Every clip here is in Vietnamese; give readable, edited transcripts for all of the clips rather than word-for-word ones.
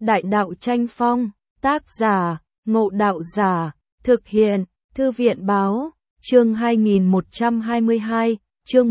Đại đạo tranh phong, tác giả, Ngộ Đạo Giả, thực hiện, Thư viện báo, chương 2122, chương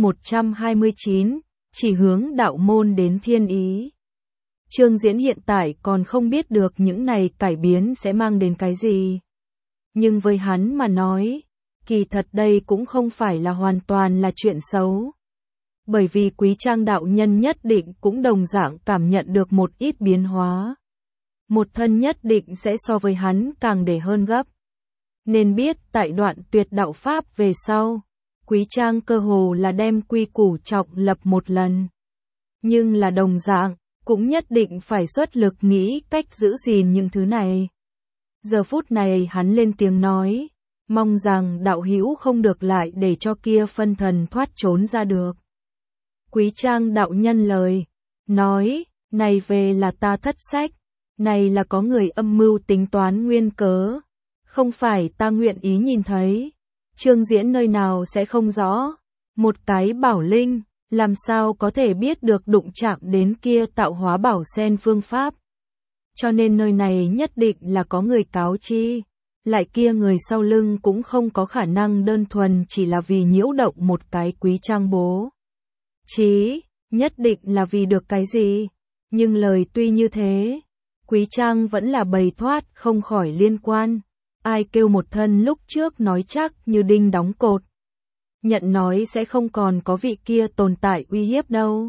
129, chỉ hướng đạo môn đến thiên ý. Trương Diễn hiện tại còn không biết được những này cải biến sẽ mang đến cái gì. Nhưng với hắn mà nói, kỳ thật đây cũng không phải là hoàn toàn là chuyện xấu. Bởi vì Quý Trang đạo nhân nhất định cũng đồng dạng cảm nhận được một ít biến hóa. Một thân nhất định sẽ so với hắn càng để hơn gấp. Nên biết tại đoạn tuyệt đạo Pháp về sau, Quý Trang cơ hồ là đem quy củ trọng lập một lần. Nhưng là đồng dạng, cũng nhất định phải xuất lực nghĩ cách giữ gìn những thứ này. Giờ phút này hắn lên tiếng nói, mong rằng đạo hữu không được lại để cho kia phân thần thoát trốn ra được. Quý Trang đạo nhân lời, nói, này về là ta thất sách, này là có người âm mưu tính toán nguyên cớ, không phải ta nguyện ý nhìn thấy. Trương Diễn nơi nào sẽ không rõ, một cái bảo linh, làm sao có thể biết được đụng chạm đến kia tạo hóa bảo sen phương pháp. Cho nên nơi này nhất định là có người cáo chi, lại kia người sau lưng cũng không có khả năng đơn thuần chỉ là vì nhiễu động một cái Quý Trang bố. Chí, nhất định là vì được cái gì, nhưng lời tuy như thế, Quý Trang vẫn là bày thoát không khỏi liên quan. Ai kêu một thân lúc trước nói chắc như đinh đóng cột. Nhận nói sẽ không còn có vị kia tồn tại uy hiếp đâu.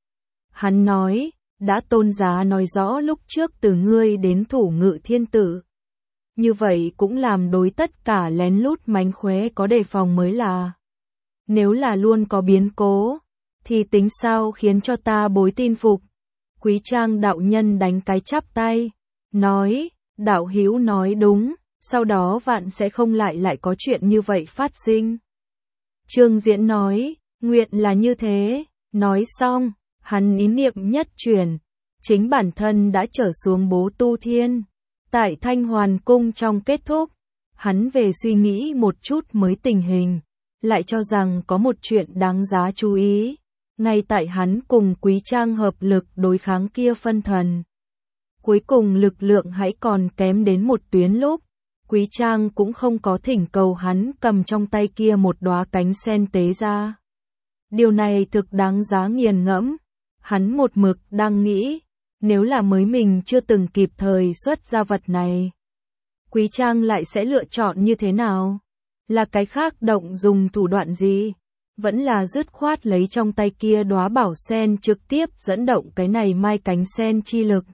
Hắn nói, đã tôn giá nói rõ lúc trước từ ngươi đến thủ ngự thiên tử. Như vậy cũng làm đối tất cả lén lút mánh khóe có đề phòng mới là. Nếu là luôn có biến cố, thì tính sao khiến cho ta bối tin phục. Quý Trang đạo nhân đánh cái chắp tay, nói, đạo hữu nói đúng. Sau đó vạn sẽ không lại có chuyện như vậy phát sinh. Trương Diễn nói, nguyện là như thế, nói xong, hắn ý niệm nhất chuyển, chính bản thân đã trở xuống bố tu thiên. Tại Thanh Hoàn Cung trong kết thúc, hắn về suy nghĩ một chút mới tình hình, lại cho rằng có một chuyện đáng giá chú ý. Ngay tại hắn cùng Quý Trang hợp lực đối kháng kia phân thần. Cuối cùng lực lượng hãy còn kém đến một tuyến lúc. Quý Trang cũng không có thỉnh cầu hắn cầm trong tay kia một đóa cánh sen tế ra. Điều này thực đáng giá nghiền ngẫm. Hắn một mực đang nghĩ, nếu là mới mình chưa từng kịp thời xuất ra vật này, Quý Trang lại sẽ lựa chọn như thế nào? Là cái khác động dùng thủ đoạn gì? Vẫn là dứt khoát lấy trong tay kia đóa bảo sen trực tiếp dẫn động cái này mai cánh sen chi lực.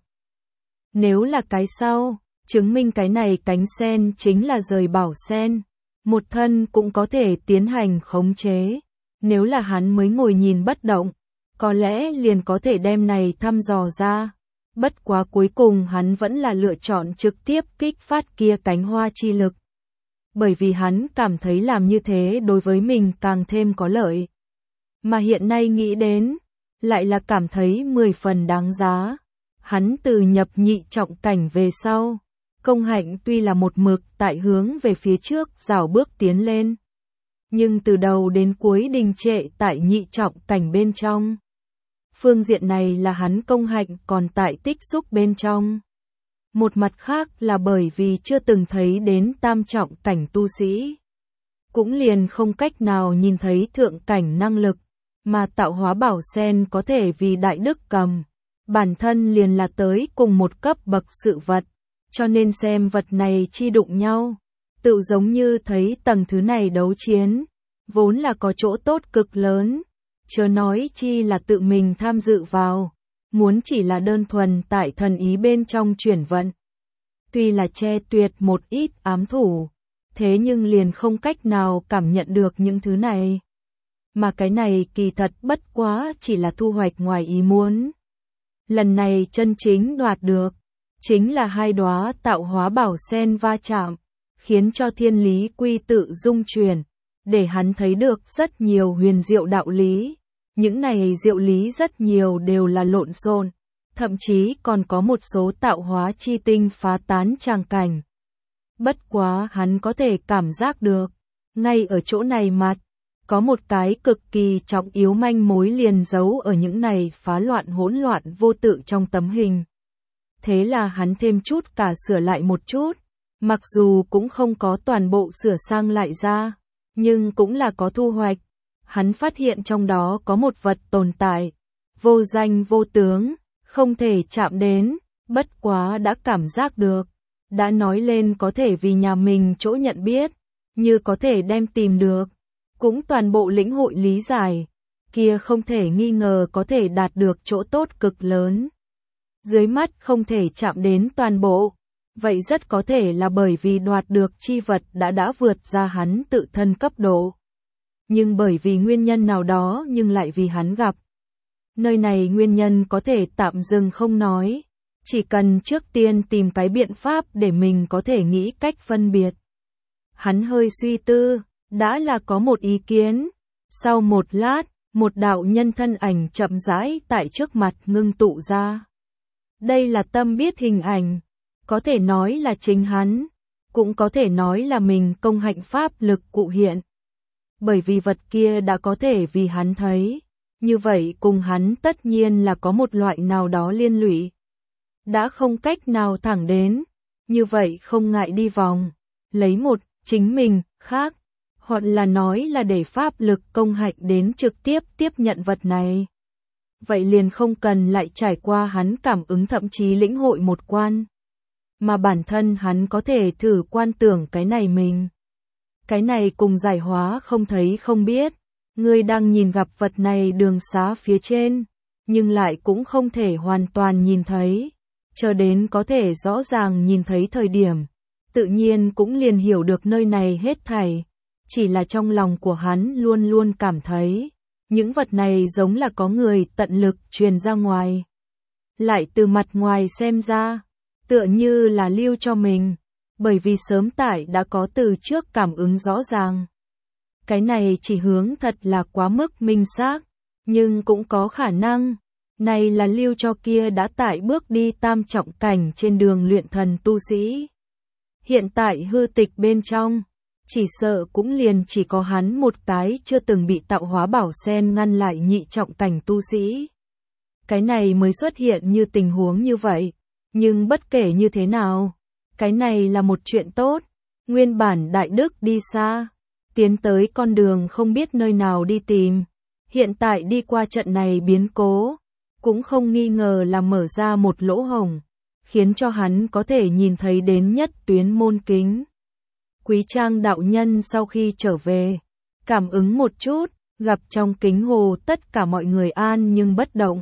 Nếu là cái sau, chứng minh cái này cánh sen chính là rời bảo sen, một thân cũng có thể tiến hành khống chế. Nếu là hắn mới ngồi nhìn bất động, có lẽ liền có thể đem này thăm dò ra. Bất quá cuối cùng hắn vẫn là lựa chọn trực tiếp kích phát kia cánh hoa chi lực. Bởi vì hắn cảm thấy làm như thế đối với mình càng thêm có lợi. Mà hiện nay nghĩ đến, lại là cảm thấy 10 phần đáng giá. Hắn từ nhập nhị trọng cảnh về sau. Công hạnh tuy là một mực tại hướng về phía trước rảo bước tiến lên. Nhưng từ đầu đến cuối đình trệ tại nhị trọng cảnh bên trong. Phương diện này là hắn công hạnh còn tại tích xúc bên trong. Một mặt khác là bởi vì chưa từng thấy đến tam trọng cảnh tu sĩ. Cũng liền không cách nào nhìn thấy thượng cảnh năng lực, mà tạo hóa bảo sen có thể vì đại đức cầm. Bản thân liền là tới cùng một cấp bậc sự vật. Cho nên xem vật này chi đụng nhau, tự giống như thấy tầng thứ này đấu chiến, vốn là có chỗ tốt cực lớn, chớ nói chi là tự mình tham dự vào, muốn chỉ là đơn thuần tại thần ý bên trong chuyển vận. Tuy là che tuyệt một ít ám thủ, thế nhưng liền không cách nào cảm nhận được những thứ này. Mà cái này kỳ thật bất quá chỉ là thu hoạch ngoài ý muốn. Lần này chân chính đoạt được. Chính là hai đóa tạo hóa bảo sen va chạm, khiến cho thiên lý quy tự dung chuyển, để hắn thấy được rất nhiều huyền diệu đạo lý. Những này diệu lý rất nhiều đều là lộn xộn, thậm chí còn có một số tạo hóa chi tinh phá tán tràng cảnh. Bất quá hắn có thể cảm giác được, ngay ở chỗ này mặt, có một cái cực kỳ trọng yếu manh mối liền giấu ở những này phá loạn hỗn loạn vô tự trong tấm hình. thế là hắn thêm chút cả sửa lại một chút, mặc dù cũng không có toàn bộ sửa sang lại ra, nhưng cũng là có thu hoạch. Hắn phát hiện trong đó có một vật tồn tại, vô danh vô tướng, không thể chạm đến, bất quá đã cảm giác được. Đã nói lên có thể vì nhà mình chỗ nhận biết, như có thể đem tìm được, cũng toàn bộ lĩnh hội lý giải, kia không thể nghi ngờ có thể đạt được chỗ tốt cực lớn. Dưới mắt không thể chạm đến toàn bộ, vậy rất có thể là bởi vì đoạt được chi vật đã vượt ra hắn tự thân cấp độ. Nhưng bởi vì nguyên nhân nào đó nhưng lại vì hắn gặp. Nơi này nguyên nhân có thể tạm dừng không nói, chỉ cần trước tiên tìm cái biện pháp để mình có thể nghĩ cách phân biệt. Hắn hơi suy tư, đã là có một ý kiến. Sau một lát, một đạo nhân thân ảnh chậm rãi tại trước mặt ngưng tụ ra. Đây là Tâm biết hình ảnh, có thể nói là chính hắn, cũng có thể nói là mình công hạnh pháp lực cụ hiện. Bởi vì vật kia đã có thể vì hắn thấy, như vậy cùng hắn tất nhiên là có một loại nào đó liên lụy. Đã không cách nào thẳng đến, như vậy không ngại đi vòng, lấy một, chính mình, khác, hoặc là nói là để pháp lực công hạnh đến trực tiếp tiếp nhận vật này. Vậy liền không cần lại trải qua hắn cảm ứng thậm chí lĩnh hội một quan, mà bản thân hắn có thể thử quan tưởng cái này mình. Cái này cùng giải hóa không thấy không biết, ngươi đang nhìn gặp vật này đường xá phía trên, nhưng lại cũng không thể hoàn toàn nhìn thấy. Chờ đến có thể rõ ràng nhìn thấy thời điểm, tự nhiên cũng liền hiểu được nơi này hết thảy. Chỉ là trong lòng của hắn luôn luôn cảm thấy, những vật này giống là có người tận lực truyền ra ngoài. Lại từ mặt ngoài xem ra, tựa như là lưu cho mình, bởi vì sớm tại đã có từ trước cảm ứng rõ ràng. Cái này chỉ hướng thật là quá mức minh xác, nhưng cũng có khả năng. Này là lưu cho kia đã tại bước đi tam trọng cảnh trên đường luyện thần tu sĩ. Hiện tại hư tịch bên trong, chỉ sợ cũng liền chỉ có hắn một cái chưa từng bị tạo hóa bảo sen ngăn lại nhị trọng cảnh tu sĩ. Cái này mới xuất hiện như tình huống như vậy, nhưng bất kể như thế nào, cái này là một chuyện tốt. Nguyên bản Đại Đức đi xa, tiến tới con đường không biết nơi nào đi tìm, hiện tại đi qua trận này biến cố, cũng không nghi ngờ là mở ra một lỗ hổng, khiến cho hắn có thể nhìn thấy đến nhất tuyến môn kính. Quý Trang đạo nhân sau khi trở về, cảm ứng một chút, gặp trong kính hồ tất cả mọi người an nhưng bất động.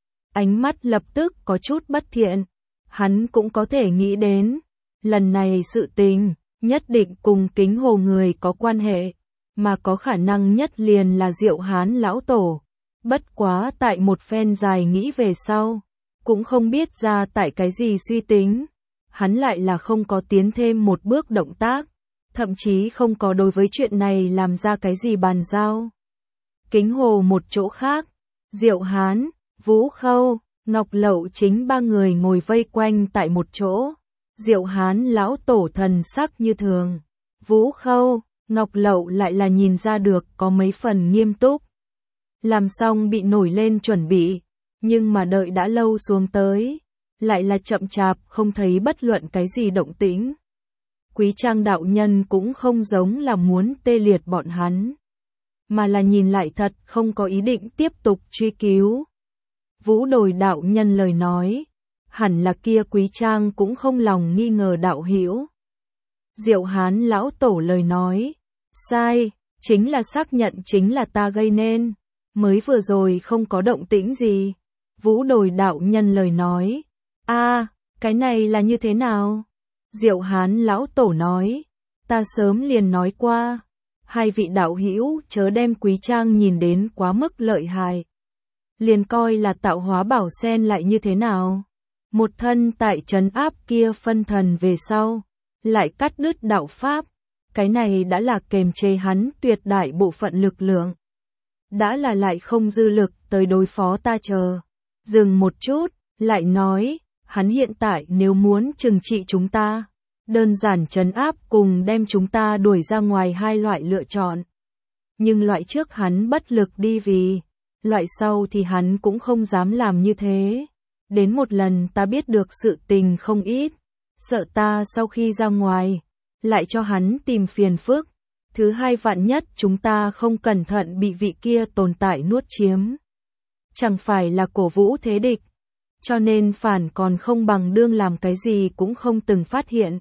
Ánh mắt lập tức có chút bất thiện, hắn cũng có thể nghĩ đến, lần này sự tình, nhất định cùng kính hồ người có quan hệ, mà có khả năng nhất liền là Diệu Hán lão tổ. Bất quá tại một phen dài nghĩ về sau, cũng không biết ra tại cái gì suy tính, hắn lại là không có tiến thêm một bước động tác, thậm chí không có đối với chuyện này làm ra cái gì bàn giao. Kính hồ một chỗ khác, Diệu Hán, Vũ Khâu, Ngọc Lậu chính ba người ngồi vây quanh tại một chỗ. Diệu Hán lão tổ thần sắc như thường, Vũ Khâu, Ngọc Lậu lại là nhìn ra được có mấy phần nghiêm túc. Làm xong bị nổi lên chuẩn bị, nhưng mà đợi đã lâu xuống tới, lại là chậm chạp không thấy bất luận cái gì động tĩnh. Quý Trang đạo nhân cũng không giống là muốn tê liệt bọn hắn, mà là nhìn lại thật không có ý định tiếp tục truy cứu. Vũ Đồi đạo nhân lời nói, hẳn là kia Quý Trang cũng không lòng nghi ngờ đạo hữu. Diệu Hán lão tổ lời nói, sai, chính là xác nhận chính là ta gây nên, mới vừa rồi không có động tĩnh gì. Vũ Đồi đạo nhân lời nói, cái này là như thế nào? Diệu Hán lão tổ nói, ta sớm liền nói qua, hai vị đạo hữu chớ đem Quý Trang nhìn đến quá mức lợi hại. Liền coi là tạo hóa bảo sen lại như thế nào? Một thân tại trấn áp kia phân thần về sau, lại cắt đứt đạo pháp, cái này đã là kềm chế hắn tuyệt đại bộ phận lực lượng. Đã là lại không dư lực tới đối phó ta chờ. Dừng một chút, lại nói, hắn hiện tại nếu muốn trừng trị chúng ta, đơn giản trấn áp cùng đem chúng ta đuổi ra ngoài hai loại lựa chọn. Nhưng loại trước hắn bất lực đi vì, loại sau thì hắn cũng không dám làm như thế. đến một lần ta biết được sự tình không ít, sợ ta sau khi ra ngoài, lại cho hắn tìm phiền phức. Thứ hai vạn nhất chúng ta không cẩn thận bị vị kia tồn tại nuốt chiếm. Chẳng phải là cổ vũ thế địch, cho nên phản còn không bằng đương làm cái gì cũng không từng phát hiện.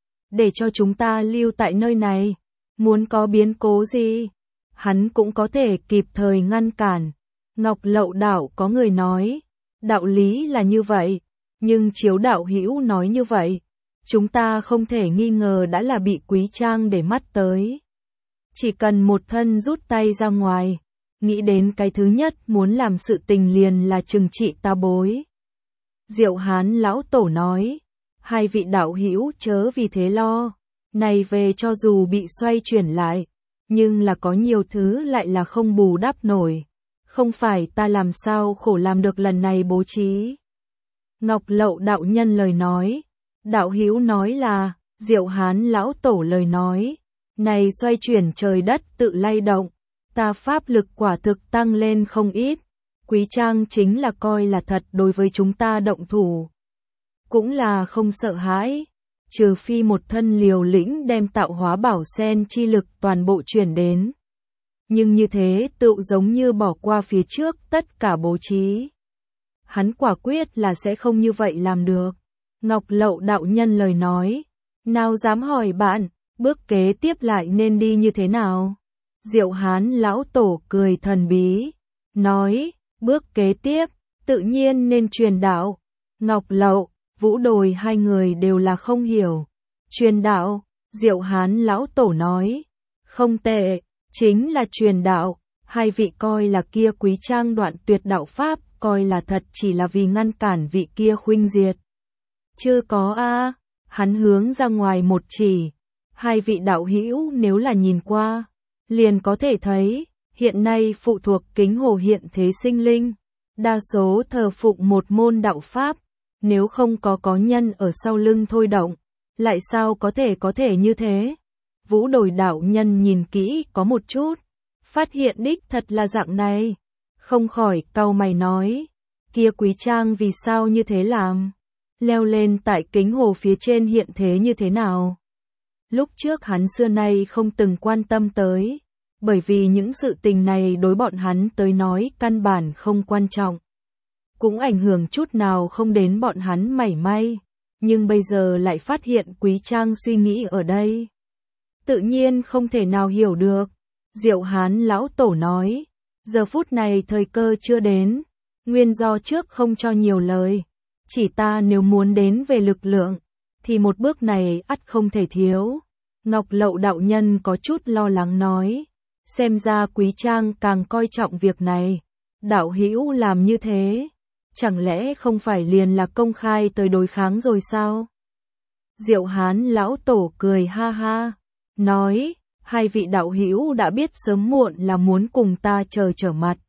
Để cho chúng ta lưu tại nơi này, muốn có biến cố gì, hắn cũng có thể kịp thời ngăn cản. Ngọc Lậu đạo có người nói, đạo lý là như vậy, nhưng Chiếu đạo hữu nói như vậy, chúng ta không thể nghi ngờ đã là bị Quý Trang để mắt tới. Chỉ cần một thân rút tay ra ngoài, nghĩ đến cái thứ nhất muốn làm sự tình liền là trừng trị ta bối. Diệu Hán lão tổ nói, hai vị đạo hữu chớ vì thế lo, này về cho dù bị xoay chuyển lại, nhưng là có nhiều thứ lại là không bù đắp nổi, không phải ta làm sao khổ làm được lần này bố trí. Ngọc Lậu đạo nhân lời nói, đạo hữu nói là, Diệu Hán lão tổ lời nói, này xoay chuyển trời đất tự lay động, ta pháp lực quả thực tăng lên không ít, Quý Trang chính là coi là thật đối với chúng ta động thủ. Cũng là không sợ hãi, trừ phi một thân liều lĩnh đem tạo hóa bảo sen chi lực toàn bộ chuyển đến. Nhưng như thế tự giống như bỏ qua phía trước tất cả bố trí. Hắn quả quyết là sẽ không như vậy làm được. Ngọc Lậu đạo nhân lời nói, nào dám hỏi bạn, bước kế tiếp lại nên đi như thế nào? Diệu Hán lão tổ cười thần bí, nói, bước kế tiếp, tự nhiên nên truyền đạo. Ngọc Lậu, Vũ Đồi hai người đều là không hiểu. Truyền đạo, Diệu Hán lão tổ nói, không tệ, chính là truyền đạo, hai vị coi là kia Quý Trang đoạn tuyệt đạo pháp, coi là thật chỉ là vì ngăn cản vị kia khuynh diệt. Chưa có a, hắn hướng ra ngoài một chỉ, hai vị đạo hữu nếu là nhìn qua, liền có thể thấy, hiện nay phụ thuộc Kính Hồ hiện thế sinh linh, đa số thờ phụng một môn đạo pháp, nếu không có nhân ở sau lưng thôi động, lại sao có thể như thế? Vũ Đồi đạo nhân nhìn kỹ có một chút, phát hiện đích thật là dạng này, không khỏi cau mày nói, kia Quý Trang vì sao như thế làm? Leo lên tại Kính Hồ phía trên hiện thế như thế nào? Lúc trước hắn xưa nay không từng quan tâm tới, bởi vì những sự tình này đối bọn hắn tới nói căn bản không quan trọng. Cũng ảnh hưởng chút nào không đến bọn hắn mảy may, nhưng bây giờ lại phát hiện Quý Trang suy nghĩ ở đây. Tự nhiên không thể nào hiểu được. Diệu Hán lão tổ nói, giờ phút này thời cơ chưa đến, nguyên do trước không cho nhiều lời, chỉ ta nếu muốn đến về lực lượng, thì một bước này ắt không thể thiếu. Ngọc Lậu đạo nhân có chút lo lắng nói, xem ra Quý Trang càng coi trọng việc này, đạo hữu làm như thế, chẳng lẽ không phải liền là công khai tới đối kháng rồi sao? Diệu Hán lão tổ cười ha ha, nói, hai vị đạo hữu đã biết sớm muộn là muốn cùng ta trở mặt.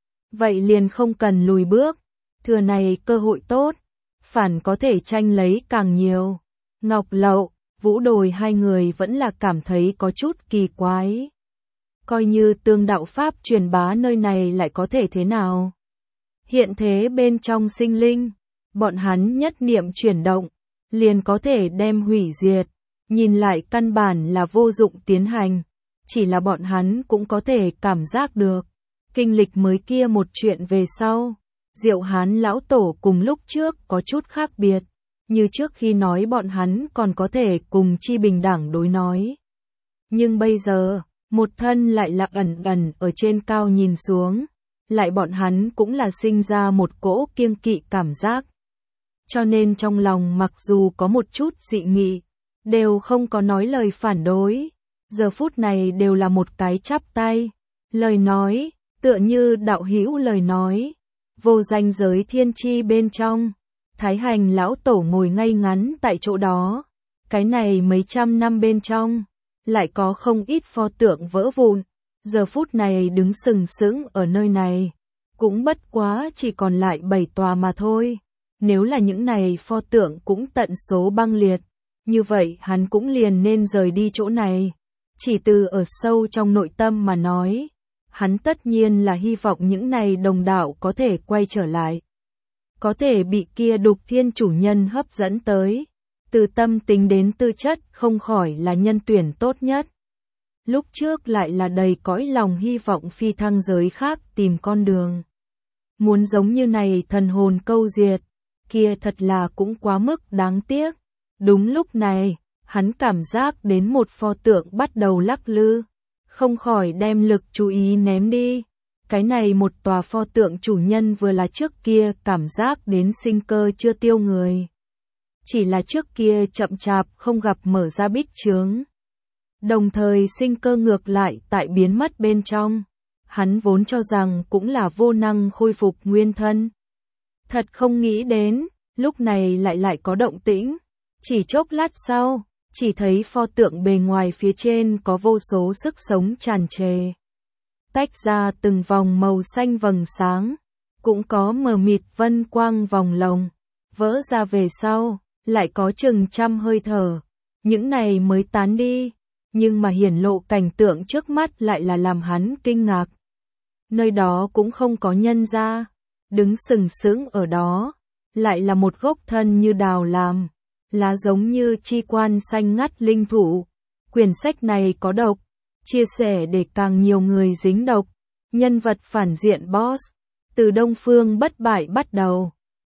Vậy liền không cần lùi bước, thừa này cơ hội tốt, phản có thể tranh lấy càng nhiều. Ngọc Lậu, Vũ Đồi hai người vẫn là cảm thấy có chút kỳ quái. Coi như tương đạo pháp truyền bá nơi này lại có thể thế nào? Hiện thế bên trong sinh linh, bọn hắn nhất niệm chuyển động, liền có thể đem hủy diệt, nhìn lại căn bản là vô dụng tiến hành, chỉ là bọn hắn cũng có thể cảm giác được. Kinh lịch mới kia một chuyện về sau, Diệu Hán lão tổ cùng lúc trước có chút khác biệt, như trước khi nói bọn hắn còn có thể cùng chi bình đẳng đối nói. Nhưng bây giờ, một thân lại là ẩn ở trên cao nhìn xuống, lại bọn hắn cũng là sinh ra một cỗ kiêng kỵ cảm giác. Cho nên trong lòng mặc dù có một chút dị nghị, đều không có nói lời phản đối, giờ phút này đều là một cái chắp tay, lời nói, tựa như đạo hữu lời nói, vô danh giới thiên chi bên trong, Thái Hành lão tổ ngồi ngay ngắn tại chỗ đó, cái này mấy trăm năm bên trong, lại có không ít pho tượng vỡ vụn, giờ phút này đứng sừng sững ở nơi này, cũng bất quá chỉ còn lại 7 tòa mà thôi. Nếu là những này pho tượng cũng tận số băng liệt, như vậy hắn cũng liền nên rời đi chỗ này. Chỉ từ ở sâu trong nội tâm mà nói, hắn tất nhiên là hy vọng những này đồng đạo có thể quay trở lại. có thể bị kia Đục Thiên chủ nhân hấp dẫn tới. Từ tâm tính đến tư chất không khỏi là nhân tuyển tốt nhất. Lúc trước lại là đầy cõi lòng hy vọng phi thăng giới khác tìm con đường. Muốn giống như này thần hồn câu diệt, kia thật là cũng quá mức đáng tiếc. Đúng lúc này, hắn cảm giác đến một pho tượng bắt đầu lắc lư, không khỏi đem lực chú ý ném đi. Cái này một tòa pho tượng chủ nhân vừa là trước kia cảm giác đến sinh cơ chưa tiêu người. Chỉ là trước kia chậm chạp không gặp mở ra bích chướng. Đồng thời sinh cơ ngược lại tại biến mất bên trong. Hắn vốn cho rằng cũng là vô năng khôi phục nguyên thân. Thật không nghĩ đến, lúc này lại có động tĩnh. Chỉ chốc lát sau, chỉ thấy pho tượng bề ngoài phía trên có vô số sức sống tràn trề. Tách ra từng vòng màu xanh vầng sáng, cũng có mờ mịt vân quang vòng lồng. Vỡ ra về sau, lại có chừng trăm hơi thở. Những này mới tán đi, nhưng mà hiển lộ cảnh tượng trước mắt lại là làm hắn kinh ngạc. Nơi đó cũng không có nhân ra, đứng sừng sững ở đó, lại là một gốc thân như đào làm, lá giống như chi quan xanh ngắt linh thụ. Quyển sách này có độc, chia sẻ để càng nhiều người dính độc. Nhân vật phản diện boss, từ Đông Phương Bất Bại bắt đầu.